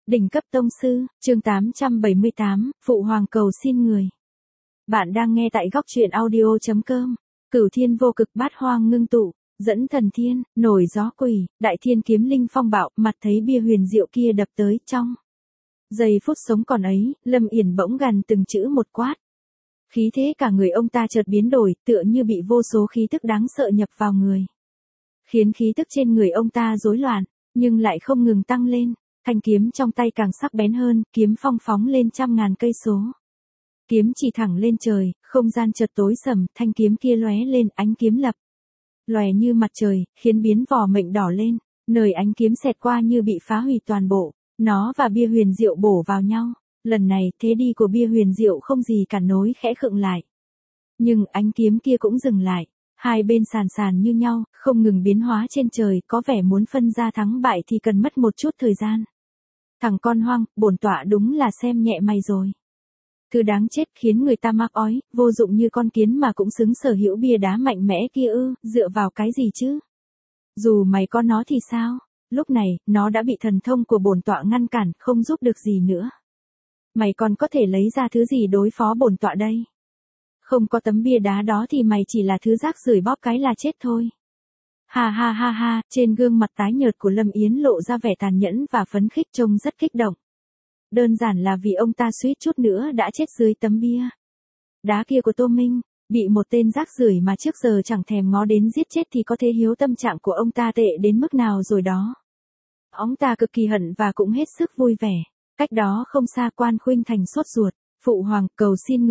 Đỉnh cấp tông sư, chương 878, Phụ Hoàng cầu xin người. Bạn đang nghe tại góc truyện audio.com. Cửu thiên vô cực bát hoang ngưng tụ, dẫn thần thiên, nổi gió quỷ, đại thiên kiếm linh phong bạo, mặt thấy bia huyền diệu kia đập tới trong. Giây phút sống còn ấy, Lâm Yển bỗng gằn từng chữ một quát. Khí thế cả người ông ta chợt biến đổi, tựa như bị vô số khí tức đáng sợ nhập vào người. Khiến khí tức trên người ông ta rối loạn, nhưng lại không ngừng tăng lên. Thanh kiếm trong tay càng sắc bén hơn, kiếm phong phóng lên trăm ngàn cây số. Kiếm chỉ thẳng lên trời, không gian chợt tối sầm, thanh kiếm kia lóe lên ánh kiếm lập. Lòe như mặt trời, khiến biến vỏ mệnh đỏ lên, nơi ánh kiếm xẹt qua như bị phá hủy toàn bộ. Nó và bia huyền diệu bổ vào nhau. Lần này, thế đi của bia huyền diệu không gì cản nối khẽ khựng lại. Nhưng ánh kiếm kia cũng dừng lại. Hai bên sàn sàn như nhau, không ngừng biến hóa trên trời, có vẻ muốn phân ra thắng bại thì cần mất một chút thời gian. Thằng con hoang, bổn tọa đúng là xem nhẹ mày rồi. Thứ đáng chết khiến người ta mắc ói, vô dụng như con kiến mà cũng xứng sở hữu bia đá mạnh mẽ kia ư, dựa vào cái gì chứ? Dù mày có nó thì sao? Lúc này, nó đã bị thần thông của bổn tọa ngăn cản, không giúp được gì nữa. Mày còn có thể lấy ra thứ gì đối phó bổn tọa đây? Không có tấm bia đá đó thì mày chỉ là thứ rác rưởi bóp cái là chết thôi. Ha ha ha ha, trên gương mặt tái nhợt của Lâm Yến lộ ra vẻ tàn nhẫn và phấn khích trông rất kích động. Đơn giản là vì ông ta suýt chút nữa đã chết dưới tấm bia đá kia của Tô Minh, bị một tên rác rưởi mà trước giờ chẳng thèm ngó đến giết chết thì có thể hiểu tâm trạng của ông ta tệ đến mức nào rồi đó. Ông ta cực kỳ hận và cũng hết sức vui vẻ. Cách đó không xa Quan Khuynh Thành sốt ruột. Phụ hoàng cầu xin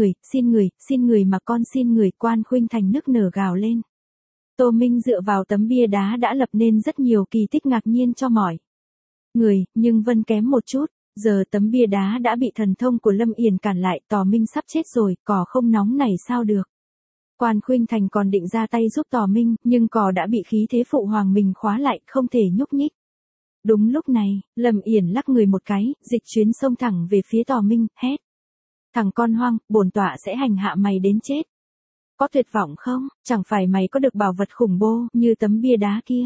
người mà con xin người. Quan Khuynh Thành nức nở gào lên. Tô Minh dựa vào tấm bia đá đã lập nên rất nhiều kỳ tích ngạc nhiên cho mọi người, nhưng vẫn kém một chút. Giờ tấm bia đá đã bị thần thông của Lâm Yển cản lại, Tò Minh sắp chết rồi, cỏ không nóng này sao được. Quan Khuynh Thành còn định ra tay giúp Tò Minh, nhưng cỏ đã bị khí thế phụ hoàng mình khóa lại, không thể nhúc nhích. Đúng lúc này, Lâm Yển lắc người một cái, dịch chuyến xông thẳng về phía Tò Minh, hét. Thằng con hoang, bổn tọa sẽ hành hạ mày đến chết. Có tuyệt vọng không? Chẳng phải mày có được bảo vật khủng bố như tấm bia đá kia?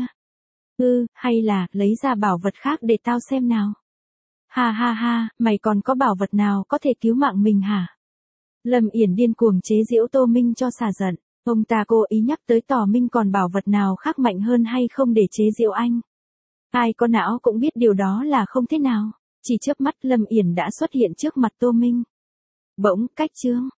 Hay là lấy ra bảo vật khác để tao xem nào? Ha ha ha, mày còn có bảo vật nào có thể cứu mạng mình hả? Lâm Yển điên cuồng chế giễu Tô Minh cho xả giận. Ông ta cố ý nhắc tới Tò Minh còn bảo vật nào khác mạnh hơn hay không để chế giễu anh. Ai có não cũng biết điều đó là không thế nào. Chỉ chớp mắt Lâm Yển đã xuất hiện trước mặt Tô Minh. Bỗng, cách chương,